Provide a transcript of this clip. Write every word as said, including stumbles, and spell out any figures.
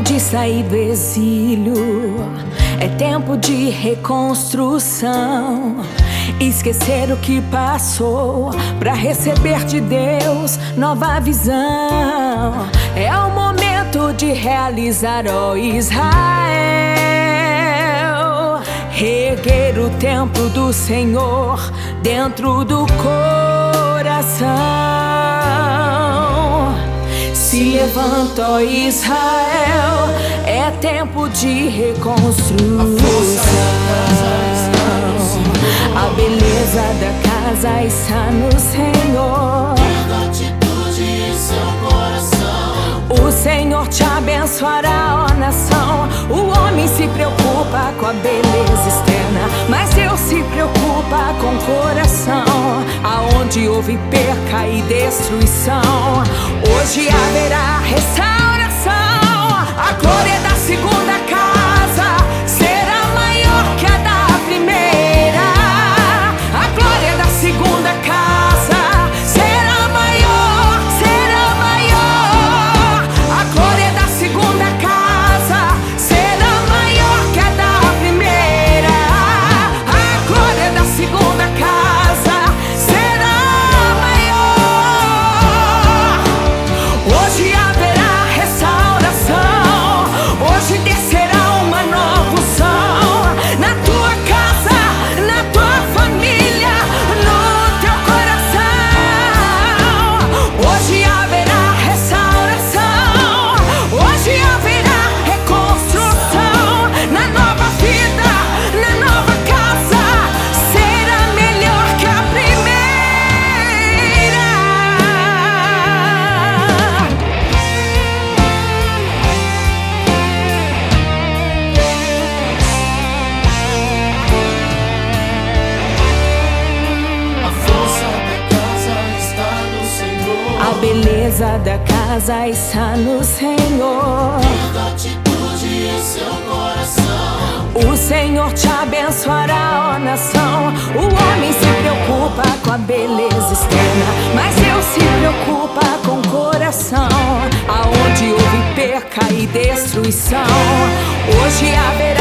tempo de sair do exílio, é tempo de reconstrução. Esquecer o que passou pra receber de Deus nova visão. É o momento de realizar, ó Israel, reerguer o templo do Senhor dentro do coração. Se levanta, ó Israel, é tempo de reconstrução. A beleza da casa está no Senhor. Tenha atitude em seu coração. O Senhor te abençoará, ó nação. O homem se preocupa com a beleza externa, mas Deus se preocupa com o coração. Aonde houve perca e destruição, hoje haverá restauração. A glória da segunda casa será maior que a da primeira. A glória da segunda casa será maior, será maior. A glória da segunda casa será maior que a da primeira. A glória da segunda casa será maior. Hoje haverá restauração. Hoje descerá uma nova unção na tua casa, na tua família, no teu coração. Hoje haverá restauração. Hoje haverá reconstrução na nova vida, na nova casa. Será melhor que a primeira. A força da casa está no Senhor. A beleza da casa está no Senhor. Tenha atitude em seu coração. O Senhor te abençoará, ó nação. O homem se preocupa com a beleza externa, mas Deus se preocupa com o coração. Aonde houve perca e destruição, hoje haverá